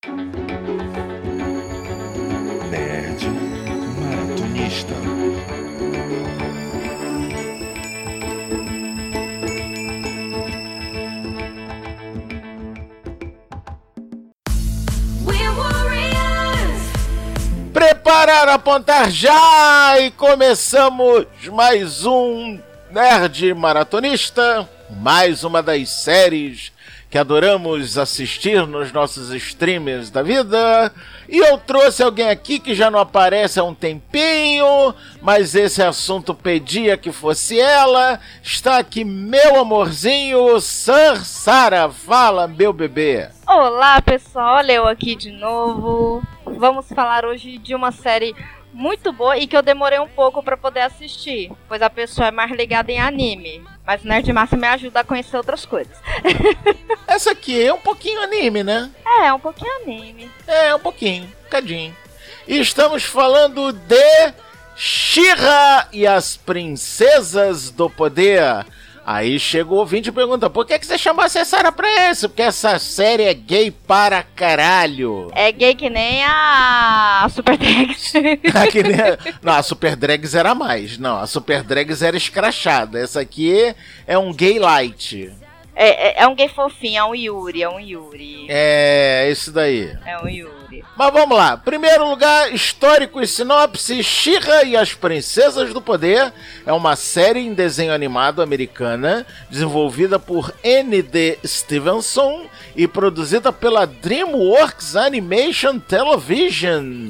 Nerd Maratonista. Preparar, apontar já e começamos mais um Nerd Maratonista, mais uma das séries que adoramos assistir nos nossos streamers da vida. E eu trouxe alguém aqui que já não aparece há um tempinho, mas esse assunto pedia que fosse ela. Está aqui meu amorzinho, Sir Sara. Fala, meu bebê. Olá pessoal, olha eu aqui de novo. Vamos falar hoje de uma série muito boa e que eu demorei um pouco pra poder assistir, pois a pessoa é mais ligada em anime, mas o Nerd Massa me ajuda a conhecer outras coisas. Essa aqui é um pouquinho anime, né? É um pouquinho anime. É, um bocadinho. E estamos falando de She-Ra e as Princesas do Poder. Aí chega o ouvinte e pergunta, por que você chamou a Sara pra isso? Porque essa série é gay para caralho. É gay que nem a Super Drags. Não, a Super Drags era mais. Não, a Super Drags era escrachada. Essa aqui é um gay light. É um gay fofinho, é um Yuri. É, isso daí. É um Yuri. Mas vamos lá. Primeiro lugar, histórico e sinopse. She-Ra e as Princesas do Poder é uma série em desenho animado americana, desenvolvida por N.D. Stevenson e produzida pela DreamWorks Animation Television.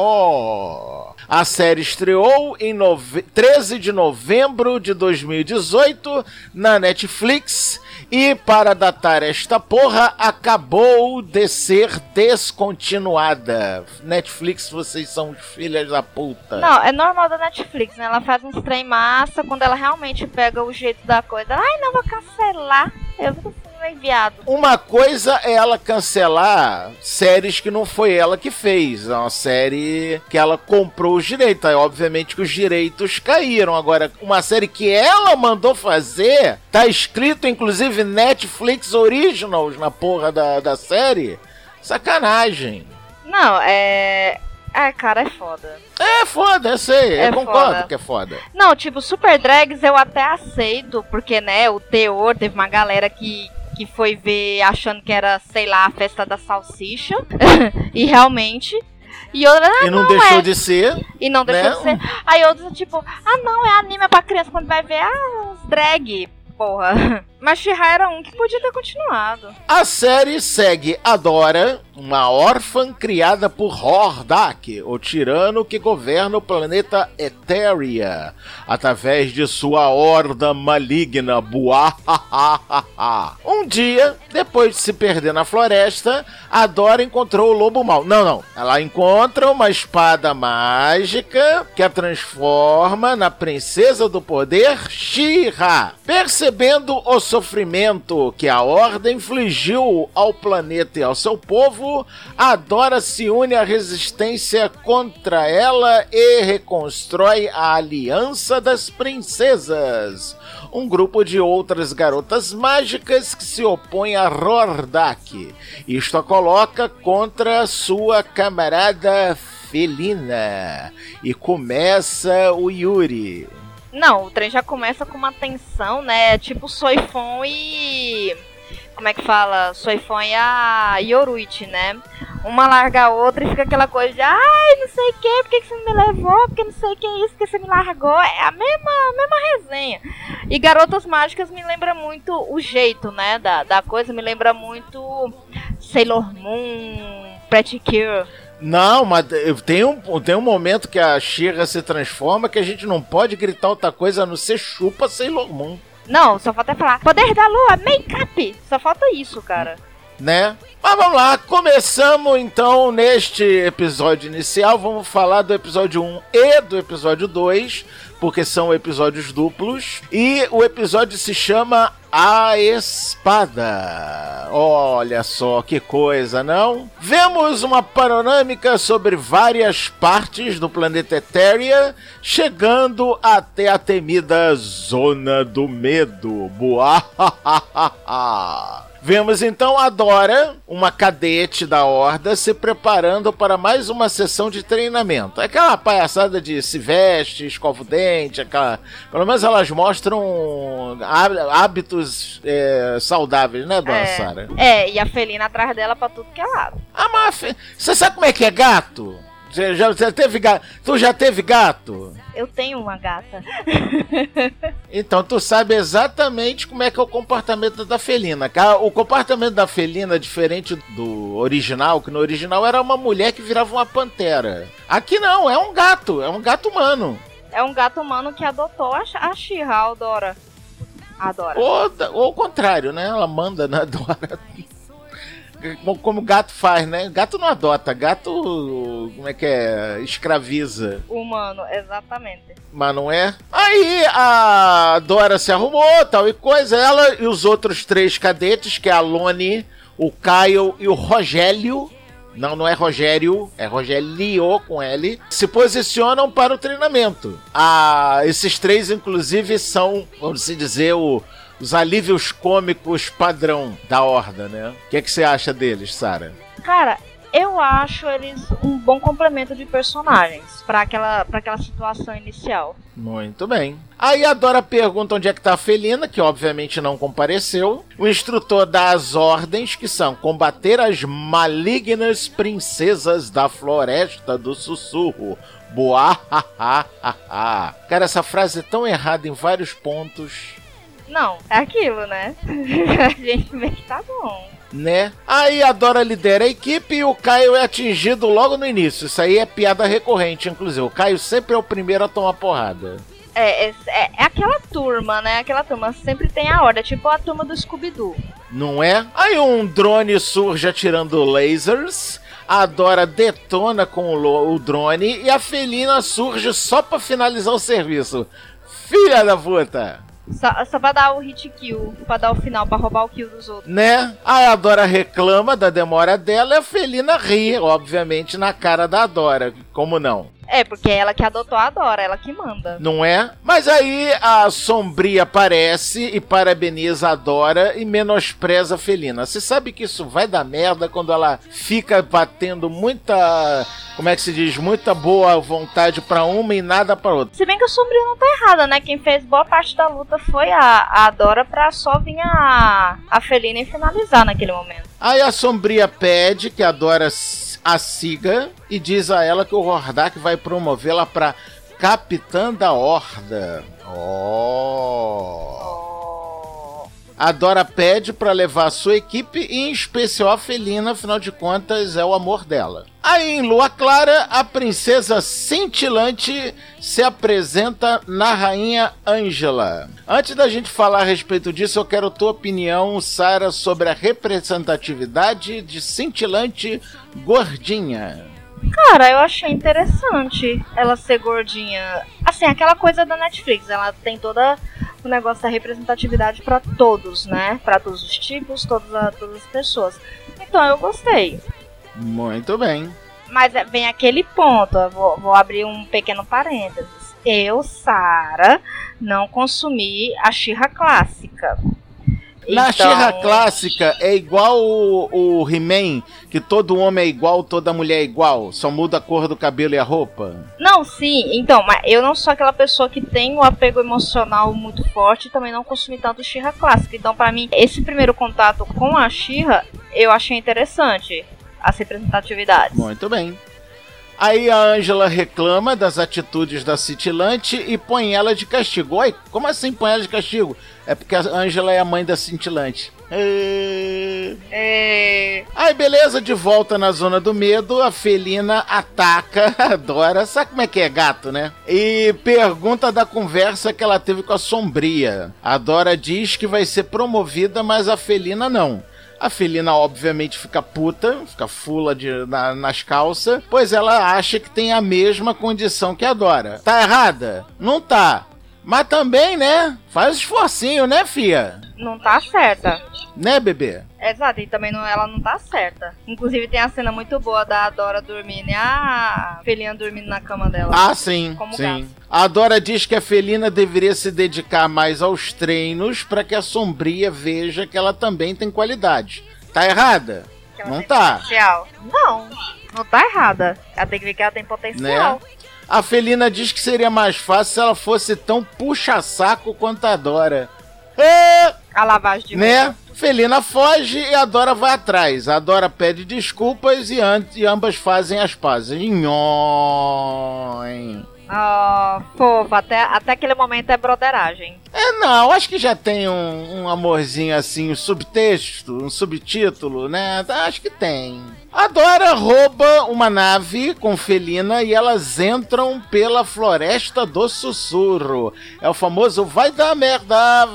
A série estreou em 13 de novembro de 2018 na Netflix. E para datar esta porra, acabou de ser descontinuada. Netflix, vocês são filhas da puta. Não, é normal da Netflix, né? Ela faz uns trem massa quando ela realmente pega o jeito da coisa. Ai, não, vou cancelar. Eu vou ser enviado. Uma coisa é ela cancelar séries que não foi ela que fez. É uma série que ela comprou os direitos. Aí, obviamente que os direitos caíram. Agora, uma série que ela mandou fazer, tá escrito inclusive Netflix Originals na porra da série. Sacanagem. Não, cara, é foda. É foda, eu sei. Eu concordo foda. Que é foda. Não, tipo, Super Drags eu até aceito, porque, né, o teor, teve uma galera que foi ver achando que era, sei lá, a festa da salsicha. E realmente. E outra, e não deixou de ser. E não deixou de ser. Aí outros, tipo, não, é anime pra criança quando vai ver, os drag. Porra. Mas She-Ra era um que podia ter continuado. A série segue Adora, uma órfã criada por Hordak, o tirano que governa o planeta Eteria, através de sua horda maligna, Buahahaha. Um dia, depois de se perder na floresta, Adora encontrou o lobo mau. Não. Ela encontra uma espada mágica que a transforma na princesa do poder, She-Ra. Percebendo o sofrimento que a Horda infligiu ao planeta e ao seu povo, Adora se une à resistência contra ela e reconstrói a Aliança das Princesas, um grupo de outras garotas mágicas que se opõe a Hordak. Isto a coloca contra sua camarada felina. E começa o Yuri. Não, o trem já começa com uma tensão, né? Tipo Soifon e... Como é que fala? Soifon e a Yoruichi, né? Uma larga a outra e fica aquela coisa de... Ai, não sei o que, por que você não me levou? Porque não sei o que é isso, porque você me largou. É a mesma resenha. E Garotas Mágicas me lembra muito o jeito, né? Da coisa, me lembra muito Sailor Moon, Pretty Cure. Não, mas tem um momento que a She-Ra se transforma que a gente não pode gritar outra coisa a não ser chupa Sailor Moon. Não, só falta falar poder da lua, make-up. Só falta isso, cara. Né? Mas vamos lá, começamos então neste episódio inicial. Vamos falar do episódio 1 e do episódio 2, porque são episódios duplos. E o episódio se chama A Espada. Olha só que coisa, não? Vemos uma panorâmica sobre várias partes do planeta Eteria, chegando até a temida Zona do Medo. Buahahaha. Vemos então a Dora, uma cadete da Horda, se preparando para mais uma sessão de treinamento. Aquela palhaçada de se veste, escova o dente, pelo menos elas mostram hábitos saudáveis, né, dona Sara? E a Felina atrás dela pra tudo que é lado. Mas você sabe como é que é gato? Já teve gato? Tu já teve gato? Eu tenho uma gata. Então tu sabe exatamente como é que é o comportamento da felina. O comportamento da felina é diferente do original, que no original era uma mulher que virava uma pantera. Aqui não, é um gato humano. É um gato humano que adotou a She-Ra, a Dora. Adora. Ou o contrário, né? Ela manda na Dora. Como gato faz, né? Gato não adota, gato, como é que é? Escraviza. Humano, exatamente. Mas não é? Aí a Dora se arrumou, tal e coisa, ela e os outros 3 cadetes, que é a Loni, o Kyle e o Rogério, não é Rogério, é Rogério com L, se posicionam para o treinamento. Esses 3, inclusive, são, vamos assim dizer, os alívios cômicos padrão da Horda, né? O que você acha deles, Sara? Cara, eu acho eles um bom complemento de personagens pra aquela situação inicial. Muito bem. Aí a Dora pergunta onde é que tá a Felina, que obviamente não compareceu. O instrutor dá as ordens, que são combater as malignas princesas da Floresta do Sussurro. Boa, Cara, essa frase é tão errada em vários pontos. Não, é aquilo, né? A gente vê que tá bom. Né? Aí a Dora lidera a equipe e o Caio é atingido logo no início. Isso aí é piada recorrente, inclusive. O Caio sempre é o primeiro a tomar porrada. É aquela turma, né? Aquela turma sempre tem a Horda, tipo a turma do Scooby-Doo. Não é? Aí um drone surge atirando lasers. A Dora detona com o drone e a Felina surge só pra finalizar o serviço. Filha da puta! Só pra dar o hit kill, pra dar o final, pra roubar o kill dos outros. Né? Aí a Dora reclama da demora dela e a Felina ri, obviamente, na cara da Dora. Como não? Porque é ela que adotou a Dora, ela que manda. Não é? Mas aí a Sombria aparece e parabeniza a Dora e menospreza a Felina. Você sabe que isso vai dar merda quando ela fica batendo muita... Como é que se diz? Muita boa vontade pra uma e nada pra outra. Se bem que a Sombria não tá errada, né? Quem fez boa parte da luta foi a Dora pra só vir a Felina e finalizar naquele momento. Aí a Sombria pede que a Dora a siga e diz a ela que o Hordak vai promovê-la pra Capitã da Horda. A Dora pede pra levar a sua equipe e em especial a Felina, afinal de contas é o amor dela. Aí em Lua Clara, a princesa cintilante se apresenta na Rainha Ângela. Antes da gente falar a respeito disso, eu quero tua opinião, Sara, sobre a representatividade de cintilante gordinha. Cara, eu achei interessante ela ser gordinha. Assim, aquela coisa da Netflix, ela tem toda o negócio da representatividade pra todos, né? Pra todos os tipos, todas as pessoas. Então eu gostei. Muito bem. Mas vem aquele ponto, eu vou abrir um pequeno parênteses. Eu, Sara, não consumi a She-Ra clássica. Na She-Ra clássica é igual o He-Man, que todo homem é igual, toda mulher é igual, só muda a cor do cabelo e a roupa? Não, sim, então, mas eu não sou aquela pessoa que tem um apego emocional muito forte e também não consumi tanto She-Ra clássica. Então, pra mim, esse primeiro contato com a She-Ra, eu achei interessante as representatividades. Muito bem. Aí a Ângela reclama das atitudes da Cintilante e põe ela de castigo. Oi, como assim põe ela de castigo? É porque a Ângela é a mãe da Cintilante. Aí beleza, de volta na zona do medo, a Felina ataca a Dora. Sabe como é que é gato, né? E pergunta da conversa que ela teve com a Sombria. A Dora diz que vai ser promovida, mas a Felina não. A Felina obviamente fica puta, fica fula nas calças, pois ela acha que tem a mesma condição que a Dora. Tá errada? Não tá. Mas também, né? Faz esforcinho, né, fia? Não tá certa. Né, bebê? Exato, e também ela não tá certa. Inclusive tem a cena muito boa da Dora dormindo e a Felina dormindo na cama dela. Ah, sim, Como sim. gato. A Dora diz que a Felina deveria se dedicar mais aos treinos para que a Sombria veja que ela também tem qualidade. Tá errada? Que ela Não tem tá. potencial. Não tá errada. Ela tem que ver que ela tem potencial. Né? A Felina diz que seria mais fácil se ela fosse tão puxa-saco quanto a Dora. É, A lavagem de né? roupa. Felina foge e a Dora vai atrás. A Dora pede desculpas e ambas fazem as pazes. Nhoim. Oh, fofa, até aquele momento é broderagem. Não, acho que já tem um amorzinho assim, um subtexto, um subtítulo, né? Acho que tem. A Dora rouba uma nave com Felina e elas entram pela Floresta do Sussurro. É o famoso vai dar merda,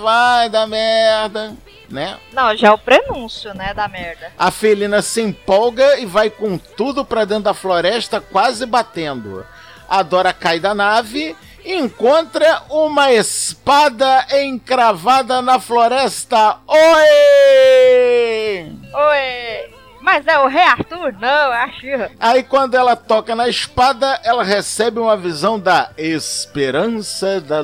né? Não, já é o prenúncio, né, da merda. A Felina se empolga e vai com tudo pra dentro da floresta, quase batendo. A Dora cai da nave e encontra uma espada encravada na floresta. Oi! Oi! Mas é o Rei Arthur? Não, é a She-Ra. Aí quando ela toca na espada, ela recebe uma visão da Esperança da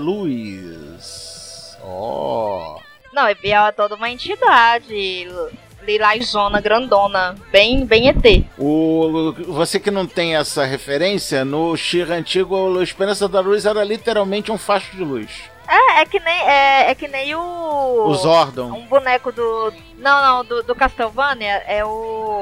Luz. Não, e Biel é toda uma entidade lilazona, grandona, bem ET. Você que não tem essa referência, no She-Ra antigo, a Esperança da Luz era literalmente um facho de luz. É que nem o Zordon. Um boneco do... Não, do Castlevania é o...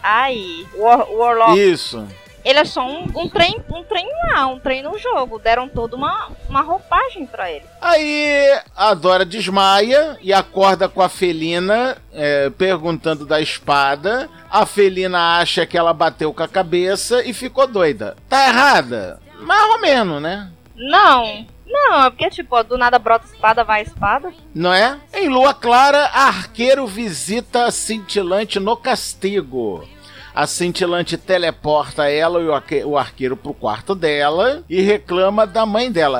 o Warlock. Isso. Ele é só um trem lá, um trem no jogo. Deram toda uma roupagem pra ele. Aí a Dora desmaia e acorda com a Felina, perguntando da espada. A Felina acha que ela bateu com a cabeça e ficou doida. Tá errada? Mais ou menos, né? Não, é porque, tipo, do nada brota espada, vai espada. Não é? Em Lua Clara, a Arqueiro visita a Cintilante no castigo. A Cintilante teleporta ela e o Arqueiro pro quarto dela e reclama da mãe dela.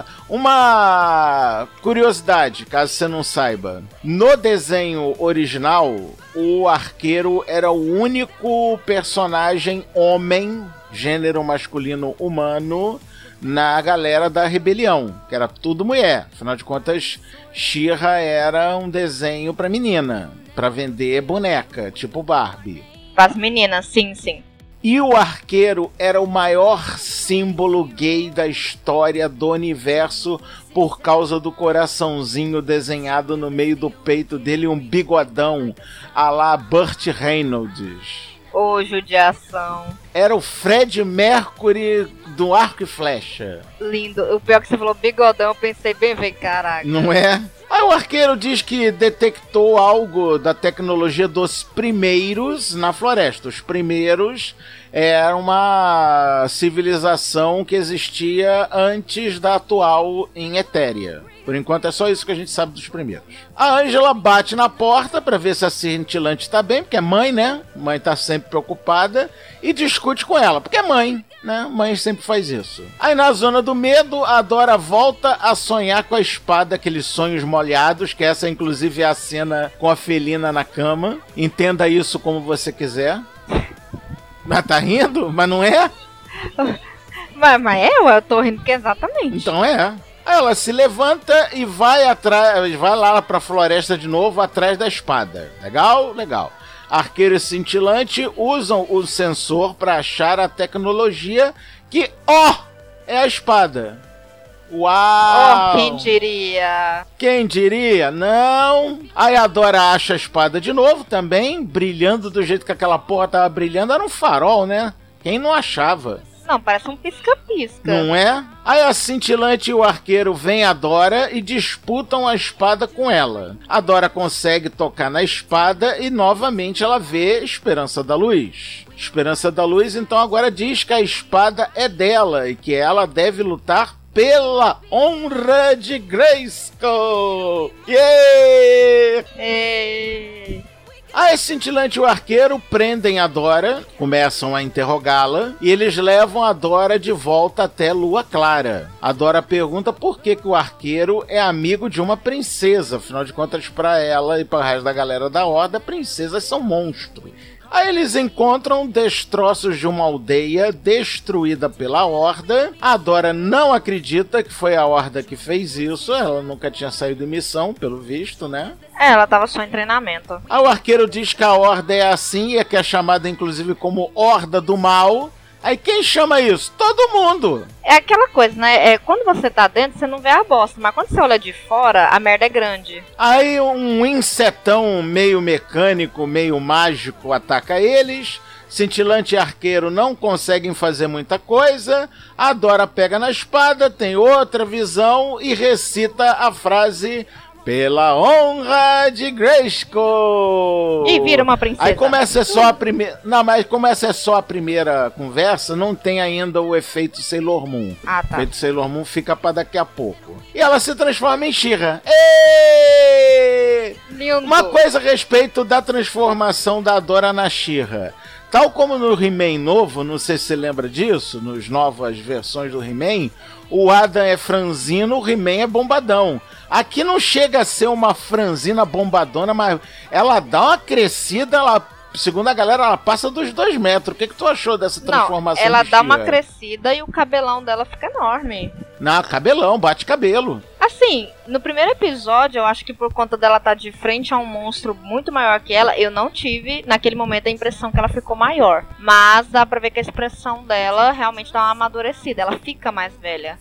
Uma curiosidade, caso você não saiba. No desenho original, o Arqueiro era o único personagem homem, gênero masculino humano, na galera da rebelião, que era tudo mulher. Afinal de contas, She-Ra era um desenho pra menina, pra vender boneca, tipo Barbie. Pras meninas, sim. E o Arqueiro era o maior símbolo gay da história do universo por causa do coraçãozinho desenhado no meio do peito dele, um bigodão à la Burt Reynolds. Ô, judiação. Era o Fred Mercury do arco e flecha. Lindo. O pior que você falou bigodão, eu pensei bem, caraca. Não é? Aí o Arqueiro diz que detectou algo da tecnologia dos primeiros na floresta. Os primeiros era uma civilização que existia antes da atual em Etéria. Por enquanto é só isso que a gente sabe dos primeiros. A Ângela bate na porta pra ver se a Cintilante tá bem, porque é mãe, né? Mãe tá sempre preocupada. E discute com ela, porque é mãe, né? Mãe sempre faz isso. Aí na zona do medo, a Dora volta a sonhar com a espada, aqueles sonhos molhados, que essa inclusive é a cena com a Felina na cama. Entenda isso como você quiser. Mas tá rindo? Mas não é? Mas eu tô rindo que exatamente. Então é. Aí ela se levanta e vai lá pra floresta de novo, atrás da espada. Legal? Legal. Arqueiro e Cintilante usam o sensor para achar a tecnologia que, é a espada. Uau! Quem diria? Quem diria? Não! Aí a Dora acha a espada de novo também, brilhando do jeito que aquela porra tava brilhando. Era um farol, né? Quem não achava? Não, parece um pisca-pisca. Não é? Aí a Cintilante e o Arqueiro vêm a Dora e disputam a espada com ela. A Dora consegue tocar na espada e novamente ela vê Esperança da Luz. Esperança da Luz então agora diz que a espada é dela e que ela deve lutar pela honra de Grayskull. Yeah! Ei. A Cintilante e o Arqueiro prendem a Dora, começam a interrogá-la, e eles levam a Dora de volta até Lua Clara. A Dora pergunta por que o Arqueiro é amigo de uma princesa, afinal de contas, para ela e para o resto da galera da Horda, princesas são monstros. Aí eles encontram destroços de uma aldeia destruída pela Horda. A Dora não acredita que foi a Horda que fez isso. Ela nunca tinha saído em missão, pelo visto, né? Ela tava só em treinamento. Aí o Arqueiro diz que a Horda é assim, e que é chamada inclusive como Horda do Mal. Aí quem chama isso? Todo mundo! É aquela coisa, né? Quando você tá dentro, você não vê a bosta. Mas quando você olha de fora, a merda é grande. Aí um insetão meio mecânico, meio mágico ataca eles. Cintilante e Arqueiro não conseguem fazer muita coisa. A Dora pega na espada, tem outra visão e recita a frase... Pela honra de Grayskull! E vira uma princesa. Aí começa só a primeira... Não, mas como essa é só a primeira conversa, não tem ainda o efeito Sailor Moon. Ah, tá. O efeito Sailor Moon fica pra daqui a pouco. E ela se transforma em She-Ra. Lindo. Uma coisa a respeito da transformação da Dora na She-Ra. Tal como no He-Man novo, não sei se você lembra disso, nas novas versões do He-Man, o Adam é franzino, o He-Man é bombadão. Aqui não chega a ser uma franzina bombadona, mas ela dá uma crescida, segundo a galera, ela passa dos 2 metros. O que tu achou dessa transformação? Não, ela de dá uma She-Ra? crescida e o cabelão dela fica enorme. Não, cabelão, bate cabelo. Assim, no primeiro episódio, eu acho que por conta dela estar de frente a um monstro muito maior que ela, eu não tive, naquele momento, a impressão que ela ficou maior. Mas dá pra ver que a expressão dela realmente dá uma amadurecida, ela fica mais velha.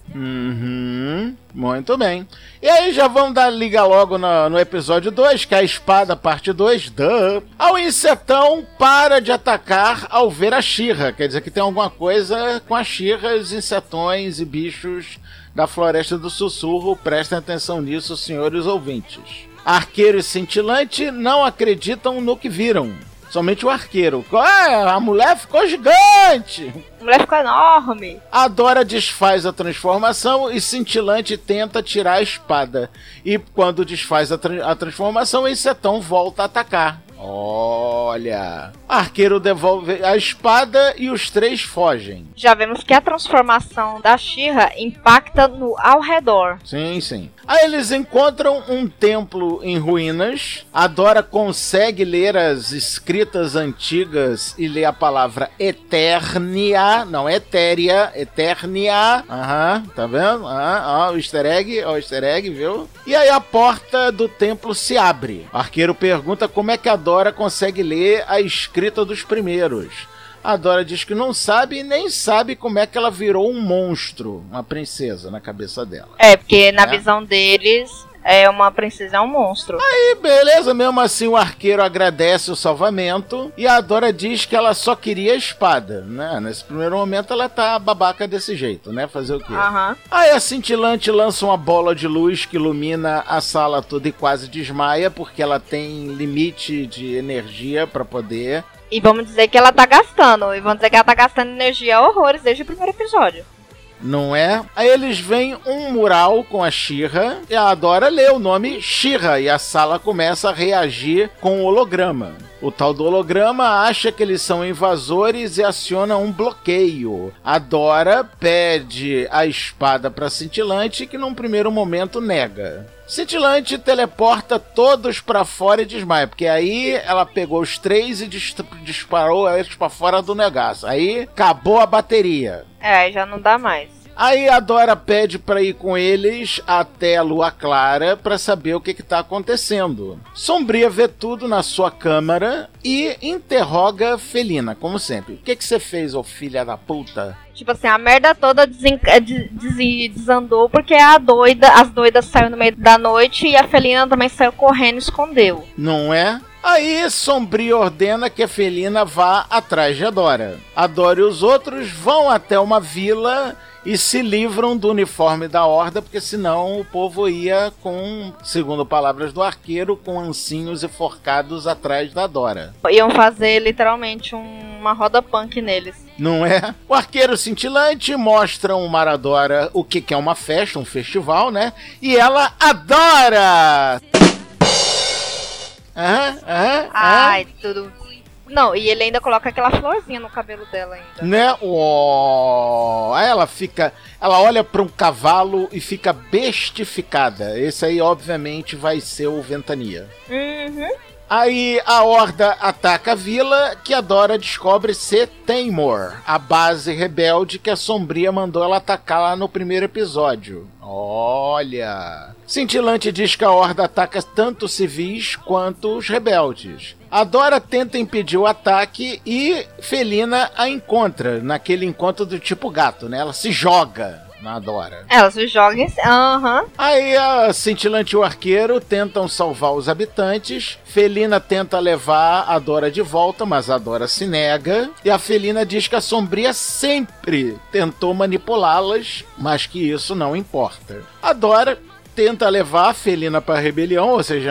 Muito bem. E aí já vamos dar liga logo no episódio 2, que é a espada parte 2. O insetão para de atacar ao ver a She-Ra. Quer dizer que tem alguma coisa com a She-Ra, os insetões e bichos da Floresta do Sussurro. Prestem atenção nisso, senhores ouvintes. Arqueiro e Cintilante não acreditam no que viram. Somente o Arqueiro. A mulher ficou gigante! A mulher ficou enorme! A Dora desfaz a transformação e Cintilante tenta tirar a espada. E quando desfaz a transformação, o insetão volta a atacar. Olha! Arqueiro devolve a espada e os 3 fogem. Já vemos que a transformação da She-Ra impacta no ao redor. Sim, sim. Aí eles encontram um templo em ruínas. A Dora consegue ler as escritas antigas e ler a palavra Eternia. Não, Etéria. Eternia. Tá vendo? Ó, o easter egg, viu? E aí a porta do templo se abre. O Arqueiro pergunta como é que a Dora consegue ler a escrita dos primeiros. A Dora diz que não sabe e nem sabe como é que ela virou um monstro, uma princesa na cabeça dela. Porque na visão deles, uma princesa é um monstro. Aí, beleza, mesmo assim o Arqueiro agradece o salvamento e a Dora diz que ela só queria a espada, né? Nesse primeiro momento ela tá babaca desse jeito, né? Fazer o quê? Aí a Cintilante lança uma bola de luz que ilumina a sala toda e quase desmaia, porque ela tem limite de energia pra poder... E vamos dizer que ela tá gastando. E vamos dizer que ela tá gastando energia horrores desde o primeiro episódio. Não é? Aí eles veem um mural com a She-Ra e a Dora lê o nome She-Ra e a sala começa a reagir com o holograma. O tal do holograma acha que eles são invasores e aciona um bloqueio. A Dora pede a espada para Cintilante, que num primeiro momento nega. Cintilante teleporta todos pra fora e desmaia, porque aí ela pegou os 3 e disparou eles pra fora do negaço. Aí acabou a bateria. Aí já não dá mais. Aí a Dora pede pra ir com eles até a Lua Clara pra saber o que tá acontecendo. Sombria vê tudo na sua câmara e interroga Felina, como sempre. O que você fez, ô filha da puta? Tipo assim, a merda toda desandou porque as doidas saíram no meio da noite e a Felina também saiu correndo e escondeu. Não é? Aí Sombria ordena que a Felina vá atrás de Adora. Adora e os outros vão até uma vila e se livram do uniforme da Horda, porque senão o povo ia com, segundo palavras do Arqueiro, com ancinhos e forcados atrás da Dora. Iam fazer literalmente uma roda punk neles. Não é? O Arqueiro Cintilante mostra o Maradora o que é uma festa, um festival, né? E ela adora! Ai, tudo. Não, e ele ainda coloca aquela florzinha no cabelo dela ainda. Né? Aí ela olha para um cavalo e fica bestificada. Esse aí, obviamente, vai ser o Ventania. Uhum. Aí a Horda ataca a vila, que a Dora descobre ser Taymor, a base rebelde que a Sombria mandou ela atacar lá no primeiro episódio. Olha! Cintilante diz que a Horda ataca tanto civis quanto os rebeldes. A Dora tenta impedir o ataque e Felina a encontra, naquele encontro do tipo gato, né? Ela se joga na Dora. Ela se joga em... Aí a Cintilante e o Arqueiro tentam salvar os habitantes. Felina tenta levar a Dora de volta, mas a Dora se nega. E a Felina diz que a Sombria sempre tentou manipulá-las, mas que isso não importa. A Dora tenta levar a Felina para a rebelião, ou seja,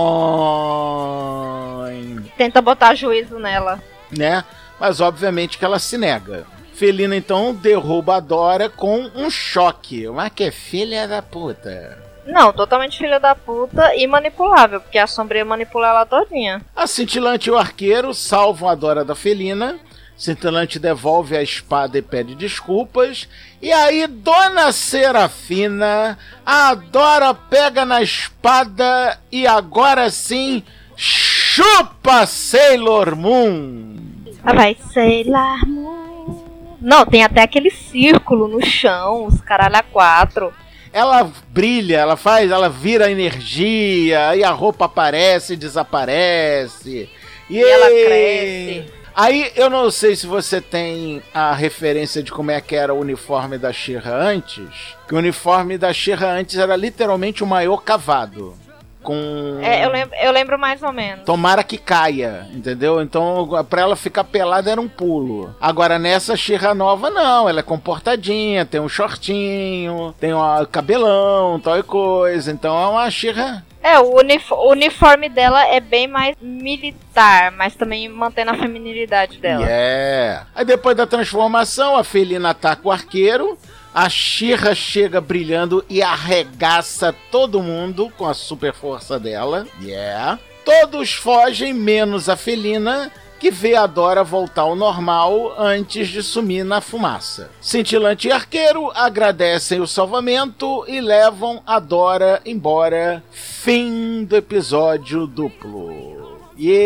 tenta botar juízo nela, né? Mas obviamente que ela se nega. Felina então derruba a Dora com um choque. Mas que filha da puta. Não, totalmente filha da puta e manipulável, porque a Sombria manipula ela todinha. A Cintilante e o Arqueiro salvam a Dora da Felina. Cintilante devolve a espada e pede desculpas. E aí, Dona Serafina, a Dora pega na espada e agora sim chupa Sailor Moon. Vai Sailor Moon. Não, tem até aquele círculo no chão, os caralho a quatro. Ela brilha, ela vira energia, e a roupa aparece e desaparece. E ela cresce. Aí, eu não sei se você tem a referência de como é que era o uniforme da She-Ra antes. Que o uniforme da She-Ra antes era literalmente o maiô cavado. Eu lembro mais ou menos. Tomara que caia, entendeu? Então, pra ela ficar pelada era um pulo. Agora, nessa She-Ra nova, não. Ela é comportadinha, tem um shortinho, tem um cabelão, tal e coisa. Então, é uma She-Ra... O uniforme dela é bem mais militar, mas também mantendo a feminilidade dela. Aí depois da transformação, a Felina ataca o Arqueiro, a She-Ra chega brilhando e arregaça todo mundo com a super força dela. Todos fogem, menos a Felina, que vê a Dora voltar ao normal antes de sumir na fumaça. Cintilante e Arqueiro agradecem o salvamento e levam a Dora embora. Fim do episódio duplo.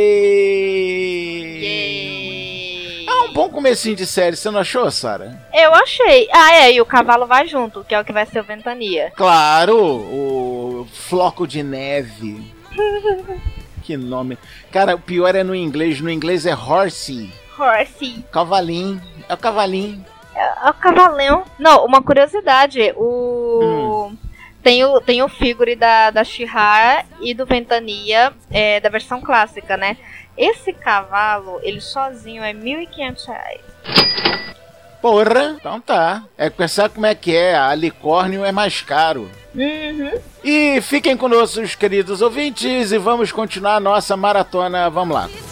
Yay! É um bom comecinho de série, você não achou, Sarah? Eu achei. E o cavalo vai junto, que é o que vai ser o Ventania. Claro, o floco de neve. Que nome. Cara, o pior é no inglês. No inglês é horsey. Horsey. Cavalinho. É o cavalinho. É o cavalinho. Não, uma curiosidade. Tem o figure da She-Ra e do Ventania, da versão clássica, né? Esse cavalo, ele sozinho é R$1.500. Porra, então tá. Sabe como é que é? A Alicórnio é mais caro. Uhum. E fiquem conosco, queridos ouvintes, e vamos continuar a nossa maratona. Vamos lá.